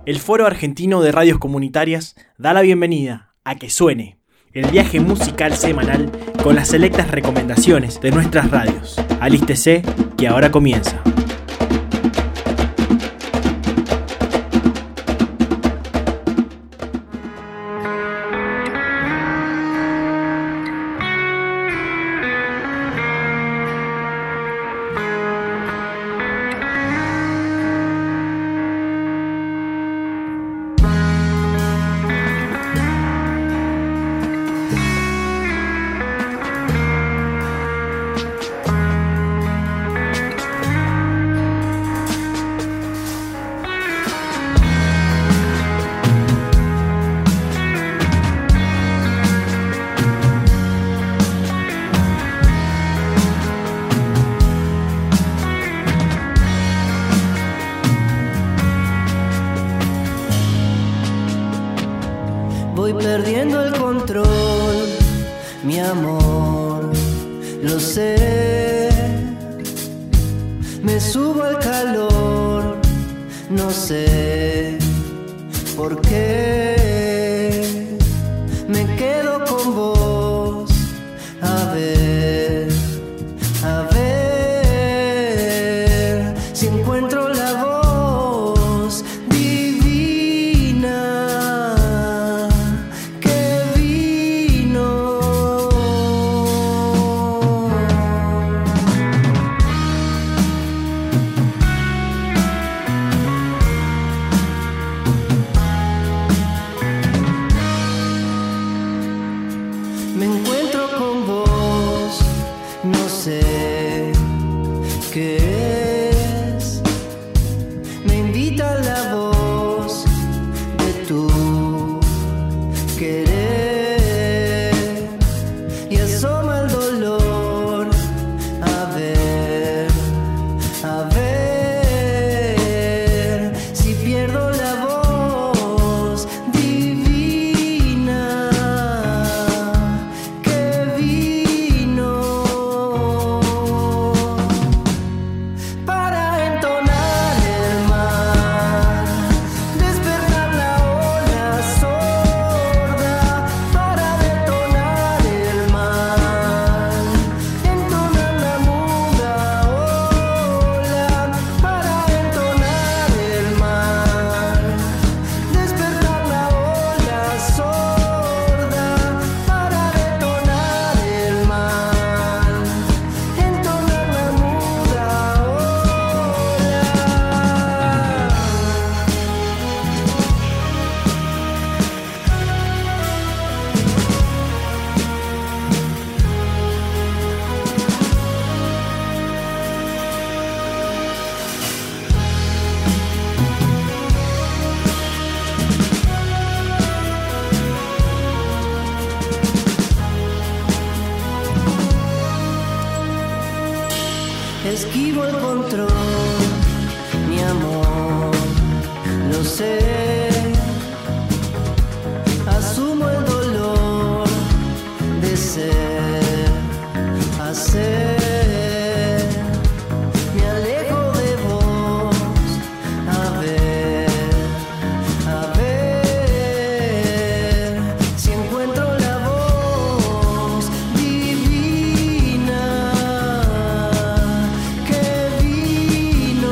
El Foro Argentino de Radios Comunitarias da la bienvenida a Que Suene, el viaje musical semanal con las selectas recomendaciones de nuestras radios. Alístese, que ahora comienza. Voy perdiendo el control, mi amor, lo sé. Me subo al calor, no sé por qué. Me quedo con vos, a ver si encuentro la voz divina que vino. Me encuentro con vos, no sé qué es. Me invita la voz de tu querer y asoma el dolor. A ver si pierdo la voz divina que vino para entonar el mar, despertar la ola sorda, para detonar el mar, entonar la muda ola, para entonar el mar, despertar la ola sorda, para detonar el mar, entonar la muda ola. Esquivo el control, mi amor, lo sé. Asumo el dolor de ser, hacer. Me alejo de vos, a ver si encuentro la voz divina que vino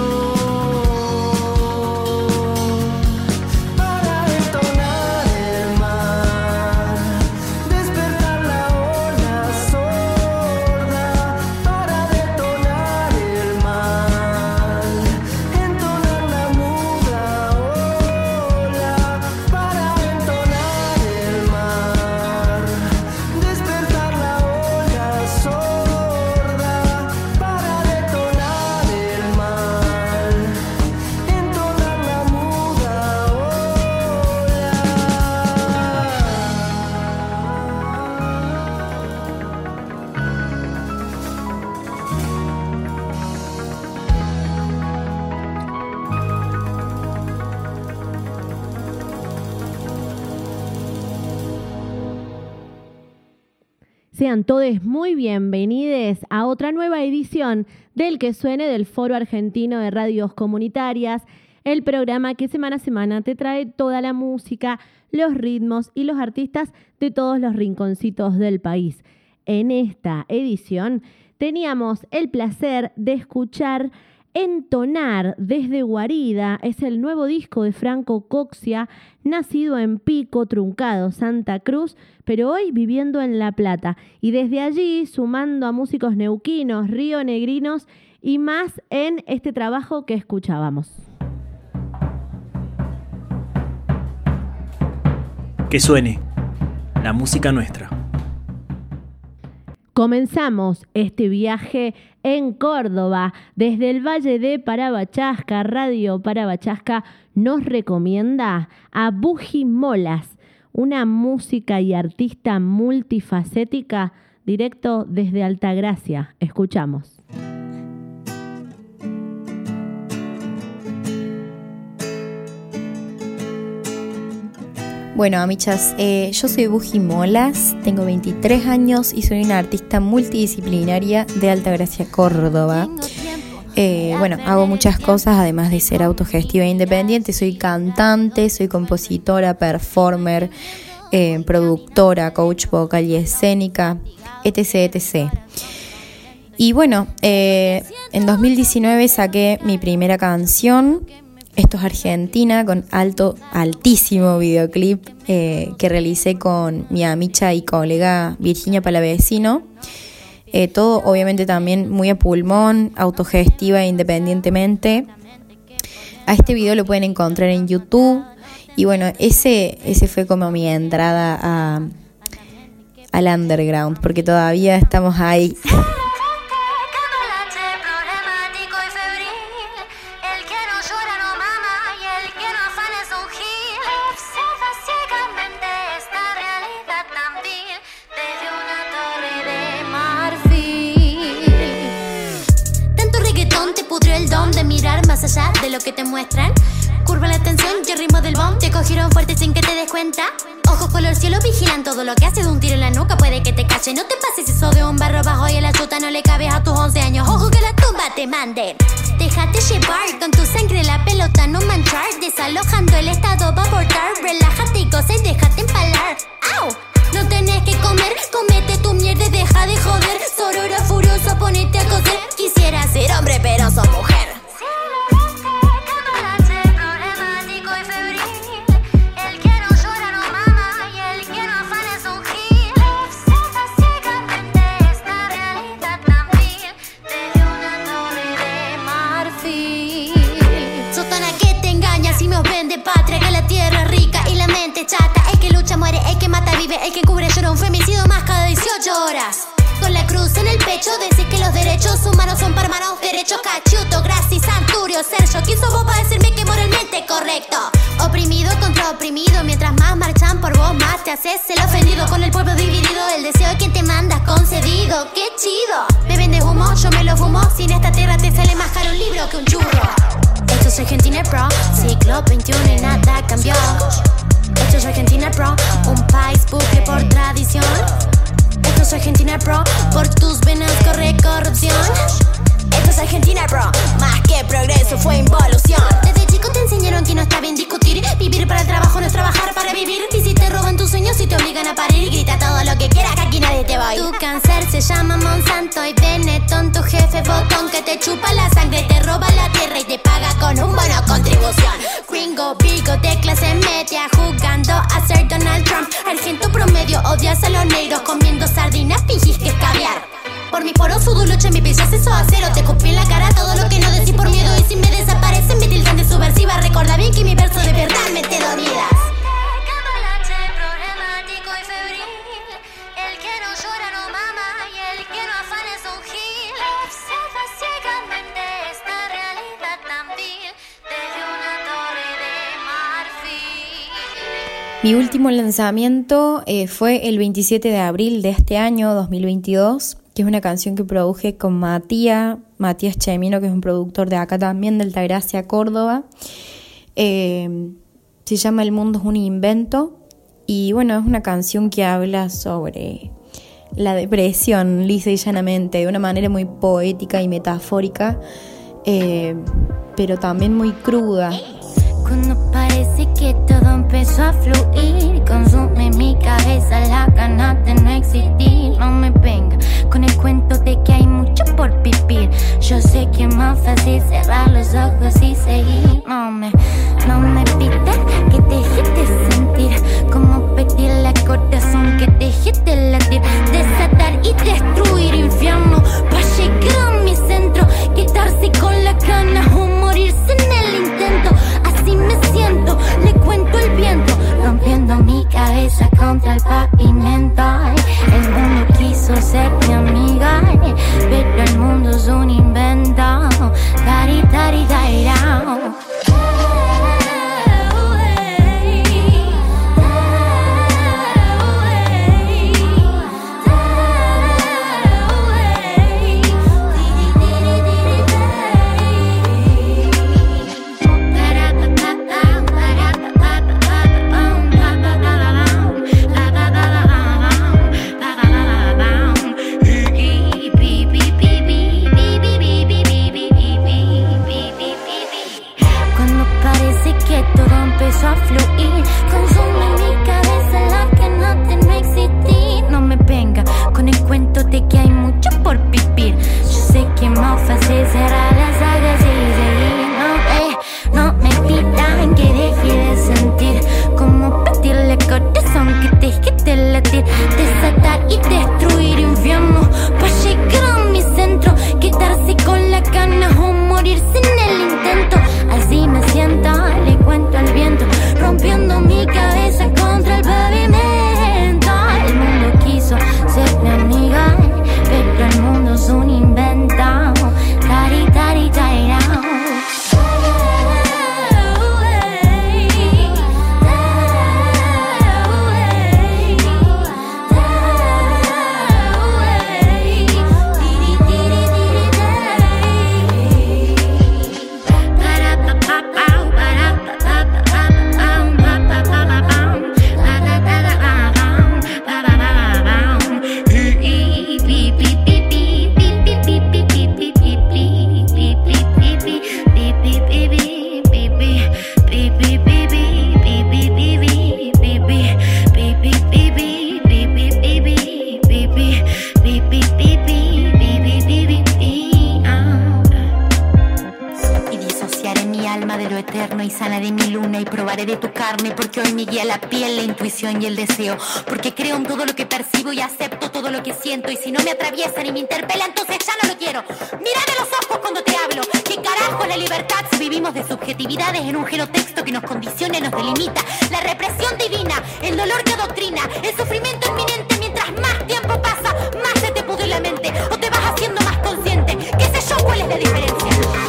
para entonar el mar, despertar la ola sorda, para detonar el mar, entonar la muda ola, para entonar el mar, despertar la ola sorda, para detonar el mar, entonar la muda Sean todos muy bienvenidos a otra nueva edición del Que Suene del Foro Argentino de Radios Comunitarias, el programa que semana a semana te trae toda la música, los ritmos y los artistas de todos los rinconcitos del país. En esta edición teníamos el placer de escuchar Entonar desde Guarida. Es el nuevo disco de Franco Coxia, nacido en Pico, Truncado, Santa Cruz, pero hoy viviendo en La Plata. Y desde allí sumando a músicos neuquinos, rionegrinos y más en este trabajo que escuchábamos. Que suene la música nuestra. Comenzamos este viaje en Córdoba. Desde el Valle de Parabachasca, Radio Parabachasca nos recomienda a Bujimolas, una música y artista multifacética, directo desde Altagracia. Escuchamos. Bueno, amichas, yo soy Bujimolas, tengo 23 años y soy una artista multidisciplinaria de Altagracia, Córdoba. Hago muchas cosas, además de ser autogestiva e independiente. Soy cantante, soy compositora, performer, productora, coach vocal y escénica, etc. Y bueno, en 2019 saqué mi primera canción. Esto es Argentina, con altísimo videoclip que realicé con mi amicha y colega Virginia Palavecino. Todo obviamente también muy a pulmón, autogestiva e independientemente. A este video lo pueden encontrar en YouTube. Y bueno, ese fue como mi entrada al underground, porque todavía estamos ahí. Allá de lo que te muestran, curva la atención y el ritmo del bomb te cogieron fuerte sin que te des cuenta. Ojos color cielo vigilan todo lo que haces, de un tiro en la nuca puede que te cache. No te pases eso de un barro bajo y en la chuta no le cabes a tus 11 años. Ojo que la tumba te manden. Déjate llevar con tu sangre la pelota, no manchar. Desalojando el estado va a abortar. Relájate y goza y déjate empalar. ¡Au! No tenés que comer, comete tu mierda y deja de joder. Sorora furioso, ponete a coser. Quisiera ser hombre pero soy mujer. Chata, el que lucha muere, el que mata vive, el que cubre llora un femicidio más cada 18 horas. Con la cruz en el pecho, decir que los derechos humanos son para hermanos derechos. Cachuto, Graci, Santurio, Sergio. ¿Quién sos vos para decirme que moralmente correcto? Oprimido contra oprimido, mientras más marchan por vos, más te haces el ofendido. Con el pueblo dividido, el deseo de quien te manda concedido. ¡Qué chido! Me vende humo, yo me lo fumo. Si en esta tierra te sale más caro un libro que un churro. Esto es Argentina Pro, siglo XXI y nada cambió. Esto es Argentina Pro, un país bucle por tradición. Esto es Argentina Pro, por tus venas corre corrupción. Esto es Argentina Pro, más que progreso fue involución. Desde chico te enseñaron que no está bien discutir. Vivir para el trabajo no es trabajar para vivir. Y si te roban tus sueños y te obligan a parir, grita todo lo que quieras que aquí nadie te va a oír. Tu cáncer se llama Monsanto y Benetton, tu jefe botón que te chupa la sangre, te roba la tierra y te paga con un bono contribución. Gringo, Virgo de clase media, jugando a ser Donald Trump. Argento promedio, odias a los negros, comiendo sardinas, fingís que es caviar. Por mi poro sudo lucha, mi pecho hace eso acero. Te escupí en la cara todo lo que no decís por miedo. Y si me desaparecen me tildan de subversiva. Recuerda bien que mi verso de verdad mete dormidas. Mi último lanzamiento fue el 27 de abril de este año, 2022, que es una canción que produje con Matías Chemino, que es un productor de acá también, de Altagracia, Córdoba. Se llama El mundo es un invento. Y bueno, es una canción que habla sobre la depresión, lisa y llanamente, de una manera muy poética y metafórica, pero también muy cruda. Cuando parece que todo empezó a fluir, consume mi cabeza la ganas de no existir. No me venga con el cuento de que hay mucho por vivir. Yo sé que es más fácil cerrar los ojos y seguir. No me pidas que deje de sentir, como pedirle al corazón que deje de latir, desatar y destruir infierno para llegar a mi centro, quedarse con la gana o morirse en el intento. Así me siento, le cuento el viento, rompiendo mi cabeza contra el pavimento. El mundo quiso ser mi amiga, pero el mundo es un invento. Dari, dari, dari, down. A fluir, consume mi cabeza la que no te no existir. No me venga con el cuento de que hay mucho por vivir. Yo sé que es más fácil cerrar las sagas y seguir. No me pidan que deje de sentir, como pedirle al corazón que deje de latir, desatar y destruir infierno para llegar a mi centro, quedarse con la gana o morirse en el intento. Así me siento, le cuento al viento, rompiendo mi cabeza contra el pavimento. El mundo quiso ser mi amiga, pero el mundo es un invento. Dari, dari, dari, down. Y sana de mi luna y probaré de tu carne, porque hoy me guía la piel, la intuición y el deseo, porque creo en todo lo que percibo y acepto todo lo que siento, y si no me atraviesa ni me interpela, entonces ya no lo quiero. Mírame los ojos cuando te hablo. ¿Qué carajo es la libertad si vivimos de subjetividades en un gelotexto que nos condiciona y nos delimita? La represión divina, el dolor que adoctrina, el sufrimiento inminente. Mientras más tiempo pasa, más se te pudre la mente, o te vas haciendo más consciente. ¿Qué sé yo cuál es la diferencia?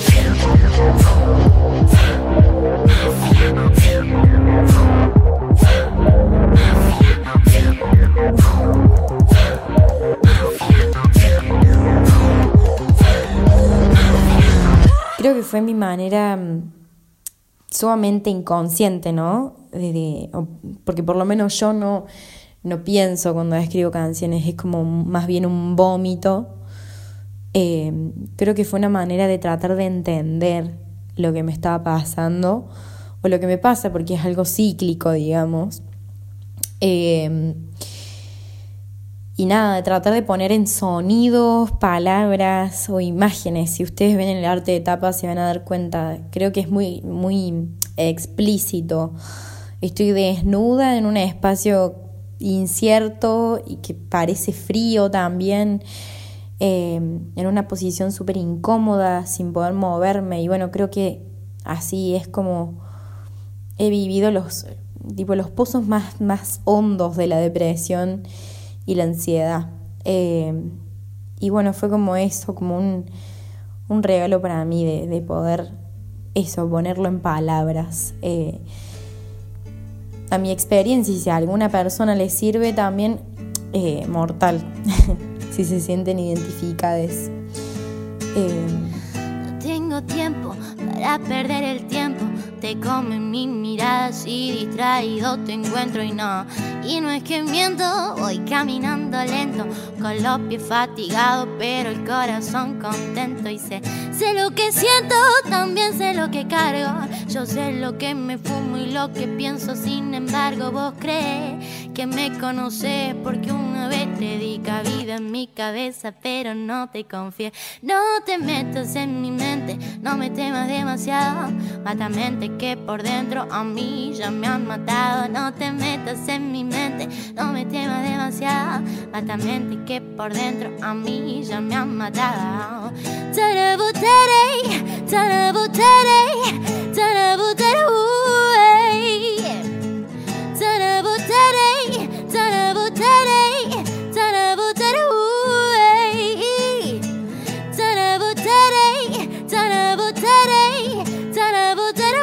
Creo que fue mi manera sumamente inconsciente, ¿no? Porque por lo menos yo no pienso cuando escribo canciones, es como más bien un vómito. Creo que fue una manera de tratar de entender lo que me estaba pasando, o lo que me pasa, porque es algo cíclico, digamos. Y nada, de tratar de poner en sonidos, palabras o imágenes. Si ustedes ven el arte de tapa se van a dar cuenta. Creo que es muy, muy explícito. Estoy desnuda en un espacio incierto y que parece frío también, en una posición súper incómoda, sin poder moverme. Y bueno, creo que así es como he vivido los pozos más hondos de la depresión y la ansiedad. Y bueno, fue como eso, como un regalo para mí de poder eso, ponerlo en palabras. A mi experiencia, y si a alguna persona le sirve también, mortal, si se sienten identificadas. No tengo tiempo para perder el tiempo, Te comen mis miradas y distraído te encuentro y no es que miento, voy caminando lento, con los pies fatigados pero el corazón contento. Y sé lo que siento, también sé lo que cargo. Yo sé lo que me fumo y lo que pienso, sin embargo vos crees que me conoces porque una vez te di cabida en mi cabeza, pero no te confié. No te metas en mi mente, no me temas demasiado, mátamente que por dentro a mí ya me han matado. No te metas en mi mente, no me temas demasiado, mátamente que por dentro a mí ya me han matado. Tarabutere, tarabutere, tarabutere, tarabutere, tarabutere, tarabutere, tarabutere, tarabutere, tarabutere.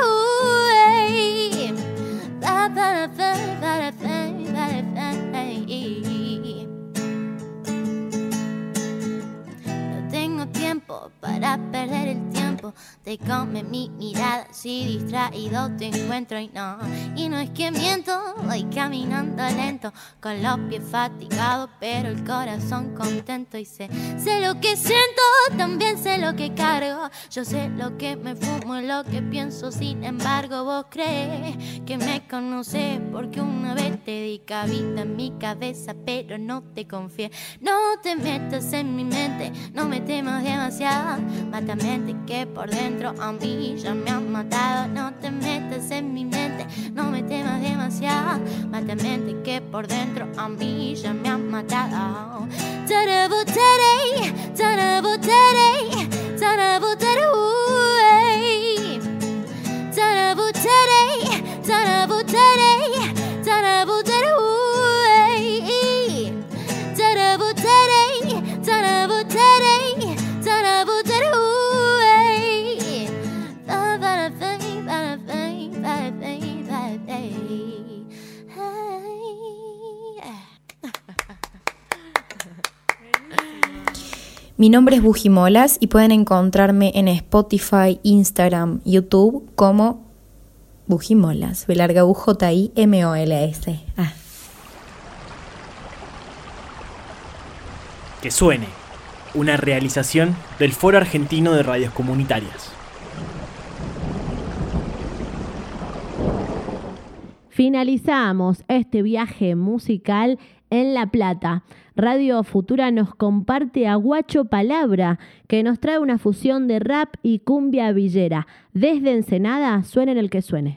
No tengo tiempo para perder el tiempo. Te come mi mirada, si distraído te encuentro y no es que miento, voy caminando lento, con los pies fatigados pero el corazón contento. Y sé lo que siento, también sé lo que cargo. Yo sé lo que me fumo y lo que pienso, sin embargo vos crees que me conoces porque una vez te di cabida en mi cabeza, pero no te confié. No te metas en mi mente, no me temas demasiado, mátamente que por dentro a mí ya me han matado. No te metas en mi mente, no me temas demasiado, mátamente que por dentro a mí ya me han matado. Tarabutere, tarabutere, tarabutere, tarabutere, tarabutere, tarabutere, tarabutere, tarabutere, tarabutere. Mi nombre es Bujimolas y pueden encontrarme en Spotify, Instagram, YouTube como Bujimolas, BUJIMOLS. Que suene, una realización del Foro Argentino de Radios Comunitarias. Finalizamos este viaje musical en La Plata. Radio Futura nos comparte a Guacho Palabra, que nos trae una fusión de rap y cumbia villera. Desde Ensenada, suene en el que suene.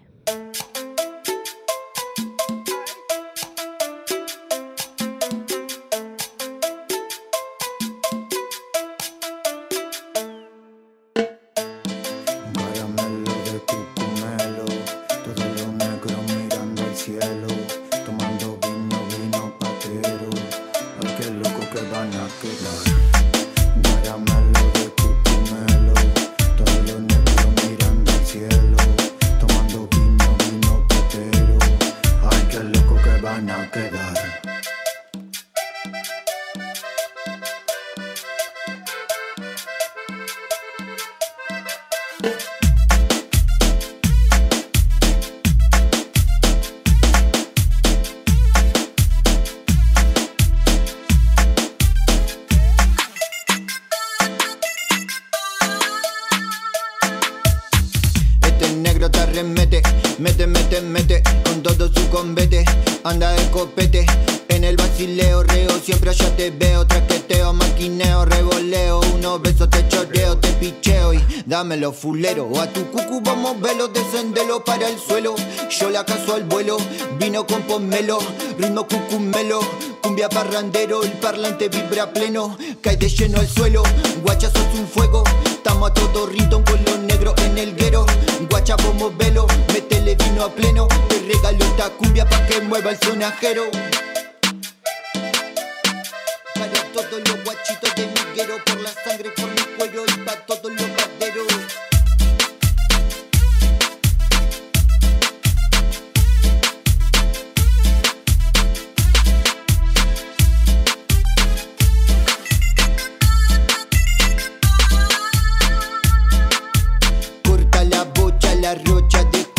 Mete con todo su convete, anda de copete. En el vacileo, reo, siempre allá te veo. Traqueteo, maquineo, revoleo. Unos besos te choreo, te picheo y dámelo fulero. A tu cucu vamos velo, descendelo para el suelo. Yo la caso al vuelo, vino con pomelo. Ritmo cucumelo, cumbia parrandero. El parlante vibra pleno, cae de lleno al suelo. Guacha sos un fuego, estamos a todo ritmo con los negros en el guero. Guacha vamos velo, métele vino a pleno. Te regalo esta cumbia pa' que mueva el sonajero. Para todos los guachitos de miguero, por la sangre, por mi cuello y pa' todos los maderos. Corta la bocha, la rocha de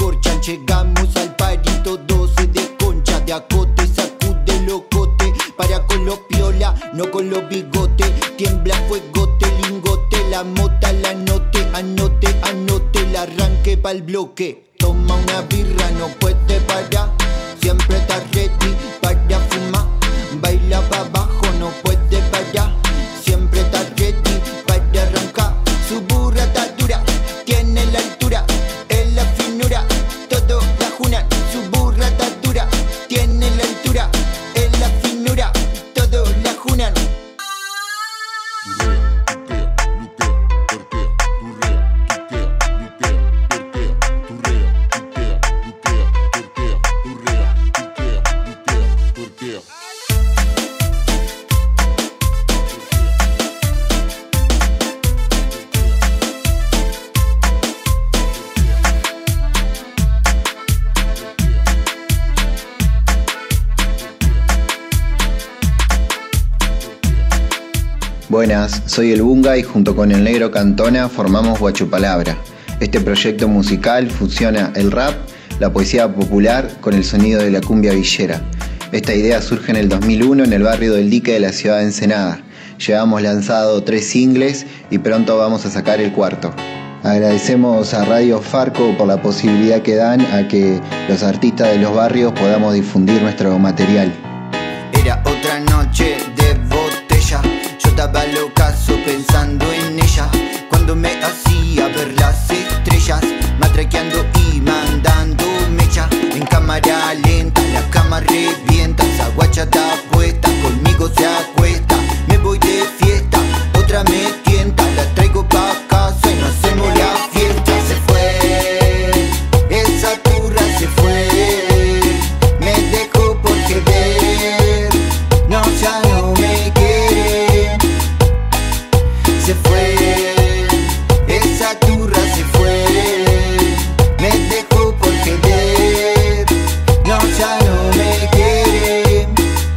llegamos al parito 12 de concha de acote, sacude locote, para con los piola, no con los bigotes, tiembla fuegote, lingote, la mota, la note, anote, anote, el arranque pa'l bloque. Toma una birra, no puede parar, siempre está ready para fumar, baila pa' abajo, no puede parar, siempre está ready para arrancar. Su burra está dura, tiene la altura, es la finura, todo la junan. Su burra está dura, tiene la altura, es la finura, todo la junan. Buenas, soy el Bunga y junto con el Negro Cantona formamos Guachopalabra. Este proyecto musical fusiona el rap, la poesía popular con el sonido de la cumbia villera. Esta idea surge en el 2001 en el barrio del Dique de la ciudad de Ensenada. Llevamos lanzado 3 singles y pronto vamos a sacar el 4. Agradecemos a Radio Farco por la posibilidad que dan a que los artistas de los barrios podamos difundir nuestro material. Era otra noche de botella, yo estaba locazo pensando en ella, cuando me hacía ver las estrellas, matraqueando y mandando mecha, en cámara lenta, la cama revienta, esa guacha está puesta, conmigo se acuesta, me voy de fiesta, otra me tienta, la traigo pa' casa y no hacemos la fiesta. Se fue, esa turra se fue, me dejó por querer, no, ya no me quiere. Se fue, esa turra se fue, me dejó por querer, no, ya no me quiere.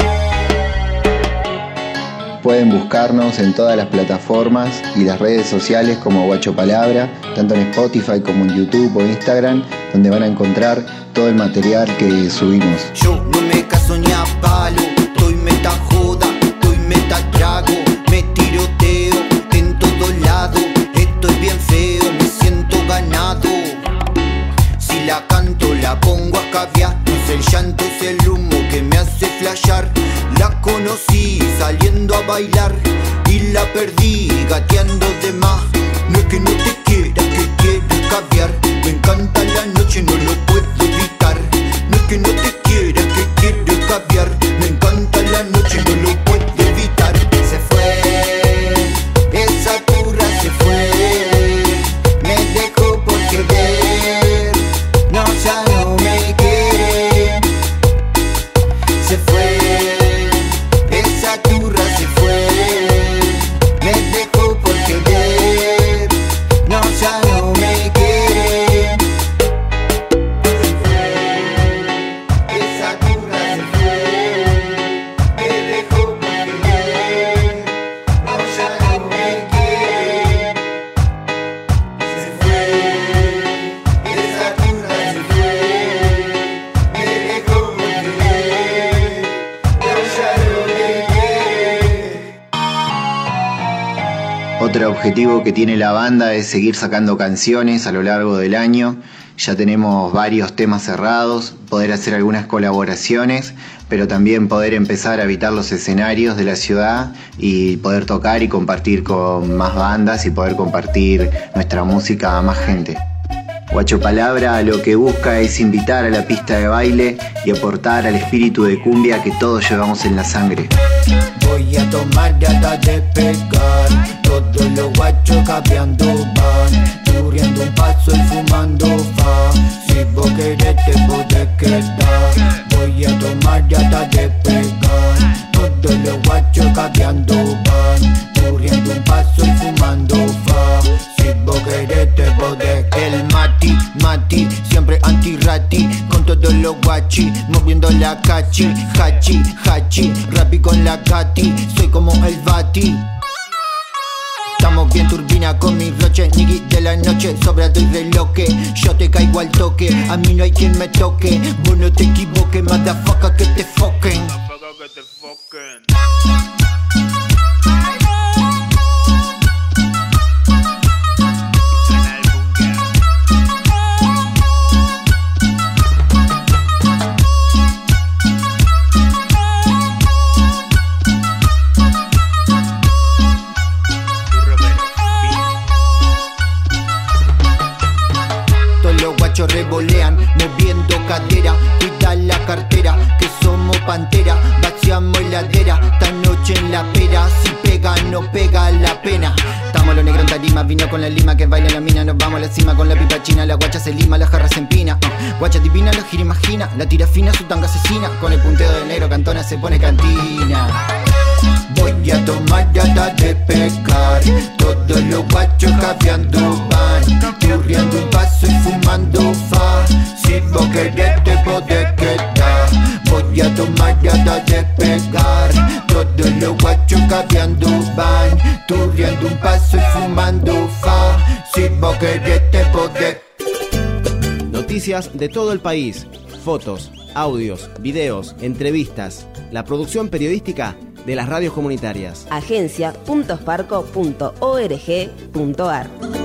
Pueden buscarnos en todas las plataformas y las redes sociales como Guachopalabra, tanto en Spotify como en YouTube o Instagram, donde van a encontrar todo el material que subimos. Yo no me caso ni a palo, estoy meta joda, estoy meta trago, me tiroteo en todos lados, estoy bien feo, me siento ganado. Si la canto la pongo a caviar, no es el llanto, es el humo que me hace flashear. La conocí saliendo a bailar y la perdí gateando de más. No es que no te quiera, que quiero caviar, me encanta la noche, no lo puedo evitar. No es que no te quiera, que quiero caviar, me encanta la noche, no lo puedo evitar. Se fue, esa turra se fue, me dejó por querer, no, ya no me quiere. Se fue, esa turra se fue, me dejó por querer, no, ya no me quiere. Se fue, esa turra se fue, me dejó por querer, no, ya no me quiere. Se fue, esa turra se fue, me dejó por querer, no, ya no me quiere. Otro objetivo que tiene la banda es seguir sacando canciones a lo largo del año. Ya tenemos varios temas cerrados, poder hacer algunas colaboraciones, pero también poder empezar a habitar los escenarios de la ciudad y poder tocar y compartir con más bandas y poder compartir nuestra música a más gente. Guachopalabra lo que busca es invitar a la pista de baile y aportar al espíritu de cumbia que todos llevamos en la sangre. Voy a tomar hasta despegar, todos los guachos capeando van, churriendo un paso y fumando fa. Si vos querés te podés quedar. Voy a tomar hasta despegar, todos los guachos capeando van, churriendo un paso y fumando fa. Si vos querés te podés. El Mati, siempre anti-rati, con todos los guachis, moviendo la cachi, hachi, rapi con la gati, soy como el Bati. Estamos bien turbina con mi roche, nigui de la noche, sobrado y reloque. Yo te caigo al toque, a mí no hay quien me toque. Vos no te equivoques, motherfucker, que te foquen. Revolean, moviendo cadera, cuida la cartera, que somos pantera, vaciamos heladera, esta noche en la pera, si pega no pega la pena. Estamos los negros en tarima, vino con la lima que baila la mina, nos vamos a la cima con la pipa china, la guacha se lima, la jarra se empina, guacha divina, la gira imagina, la tira fina, su tanga asesina, con el punteo de negro Cantona se pone cantina. Voy a tomar hasta de pecar, todos los guachos capeando van, turriando un paso y fumando fa. Si vos querés te podés quedar. Voy a tomar hasta de pegar, todos los guachos capeando van, turriando un paso y fumando fa. Si vos querés te podés. Noticias de todo el país, fotos, audios, videos, entrevistas, la producción periodística de las radios comunitarias. agencia.sparco.org.ar.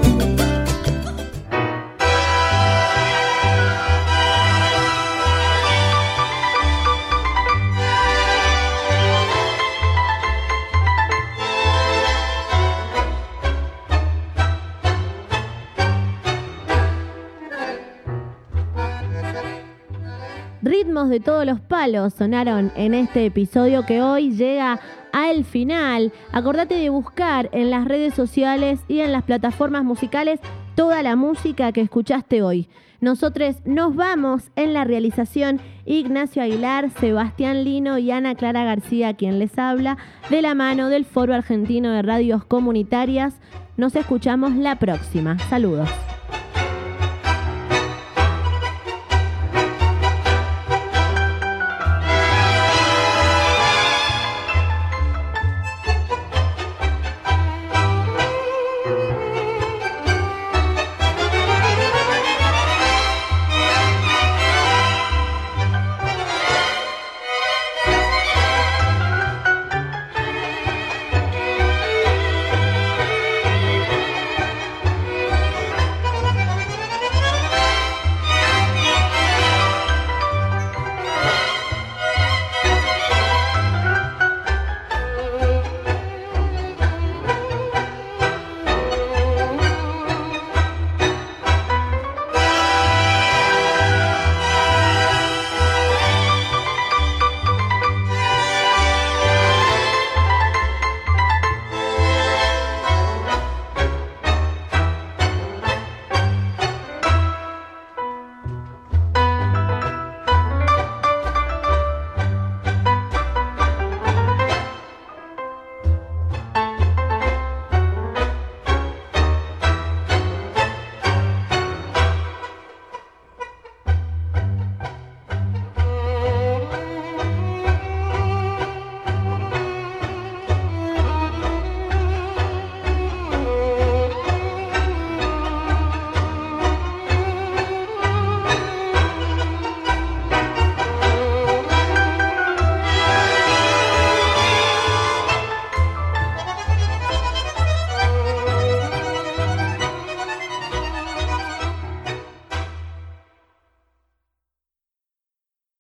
Ritmos de todos los palos sonaron en este episodio que hoy llega al final. Acordate de buscar en las redes sociales y en las plataformas musicales toda la música que escuchaste hoy. Nosotros nos vamos. En la realización, Ignacio Aguilar, Sebastián Lino y Ana Clara García, quien les habla, de la mano del Foro Argentino de Radios Comunitarias. Nos escuchamos la próxima. Saludos.